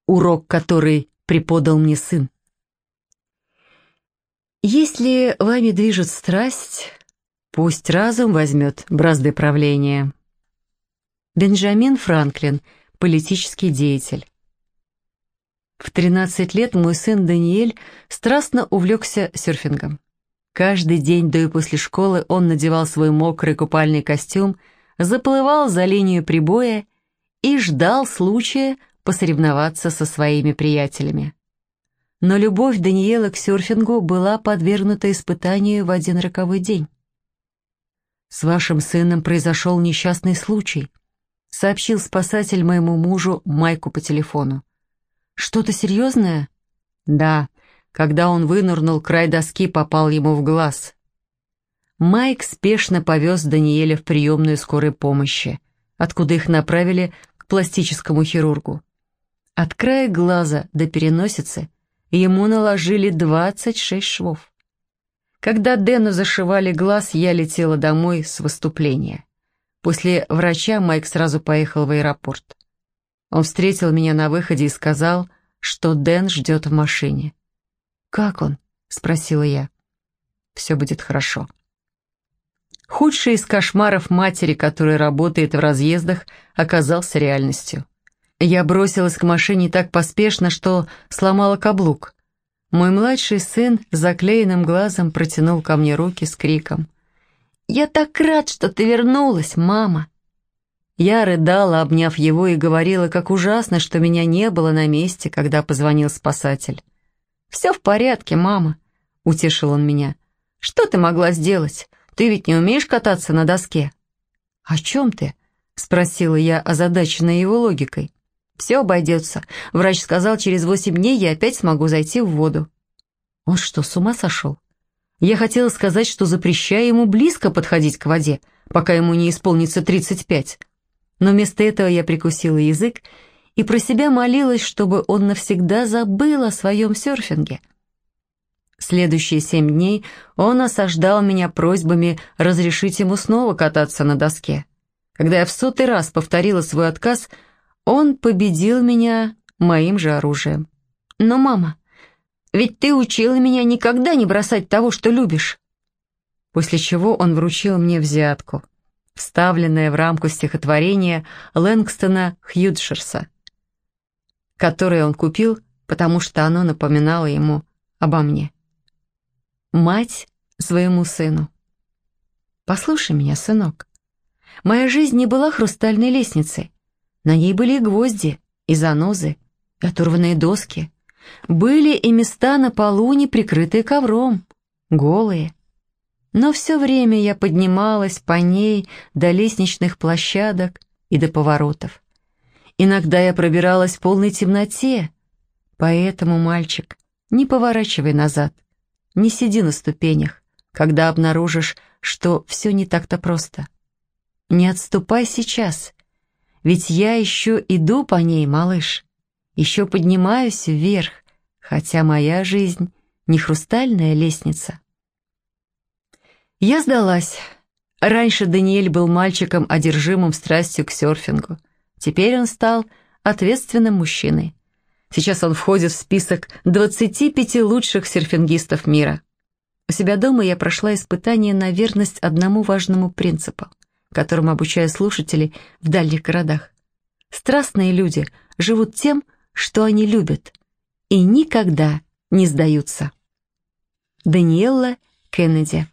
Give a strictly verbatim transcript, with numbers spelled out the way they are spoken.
Урок, который преподал мне сын. Если вами движет страсть, пусть разум возьмет бразды правления. Бенджамин Франклин, политический деятель. В тринадцать лет мой сын Даниэль страстно увлекся серфингом. Каждый день до и после школы он надевал свой мокрый купальный костюм, заплывал за линию прибоя и ждал случая посоревноваться со своими приятелями. Но любовь Даниэла к серфингу была подвергнута испытанию в один роковой день. «С вашим сыном произошел несчастный случай», — сообщил спасатель моему мужу Майку по телефону. «Что-то серьезное?» «Да, когда он вынырнул, край доски попал ему в глаз». Майк спешно повез Даниэля в приемную скорой помощи, откуда их направили к пластическому хирургу. От края глаза до переносицы ему наложили двадцать шесть швов. Когда Дэну зашивали глаз, я летела домой с выступления. После врача Майк сразу поехал в аэропорт. Он встретил меня на выходе и сказал, что Дэн ждет в машине. «Как он?» — спросила я. «Все будет хорошо». Худший из кошмаров матери, которая работает в разъездах, оказался реальностью. Я бросилась к машине так поспешно, что сломала каблук. Мой младший сын с заклеенным глазом протянул ко мне руки с криком: «Я так рад, что ты вернулась, мама!» Я рыдала, обняв его, и говорила, как ужасно, что меня не было на месте, когда позвонил спасатель. «Все в порядке, мама», — утешил он меня. «Что ты могла сделать? Ты ведь не умеешь кататься на доске». «О чем ты?» — спросила я, озадаченная его логикой. «Все обойдется. Врач сказал, через восемь дней я опять смогу зайти в воду». Он что, с ума сошел? Я хотела сказать, что запрещаю ему близко подходить к воде, пока ему не исполнится тридцать пять. Но вместо этого я прикусила язык и про себя молилась, чтобы он навсегда забыл о своем серфинге. Следующие семь дней он осаждал меня просьбами разрешить ему снова кататься на доске. Когда я в сотый раз повторила свой отказ, он победил меня моим же оружием. «Но, мама, ведь ты учила меня никогда не бросать того, что любишь». После чего он вручил мне взятку, вставленное в рамку стихотворения Лэнгстона Хьюджерса, которое он купил, потому что оно напоминало ему обо мне. Мать своему сыну. «Послушай меня, сынок. Моя жизнь не была хрустальной лестницей. На ней были и гвозди, и занозы, и оторванные доски. Были и места на полу, не прикрытые ковром, голые. Но все время я поднималась по ней до лестничных площадок и до поворотов. Иногда я пробиралась в полной темноте. Поэтому, мальчик, не поворачивай назад, не сиди на ступенях, когда обнаружишь, что все не так-то просто. Не отступай сейчас, ведь я еще иду по ней, малыш, еще поднимаюсь вверх, хотя моя жизнь не хрустальная лестница». Я сдалась. Раньше Даниэль был мальчиком, одержимым страстью к серфингу. Теперь он стал ответственным мужчиной. Сейчас он входит в список двадцати пяти лучших серфингистов мира. У себя дома я прошла испытание на верность одному важному принципу, которому обучаю слушателей в дальних городах. Страстные люди живут тем, что они любят, и никогда не сдаются. Даниэлла Кеннеди.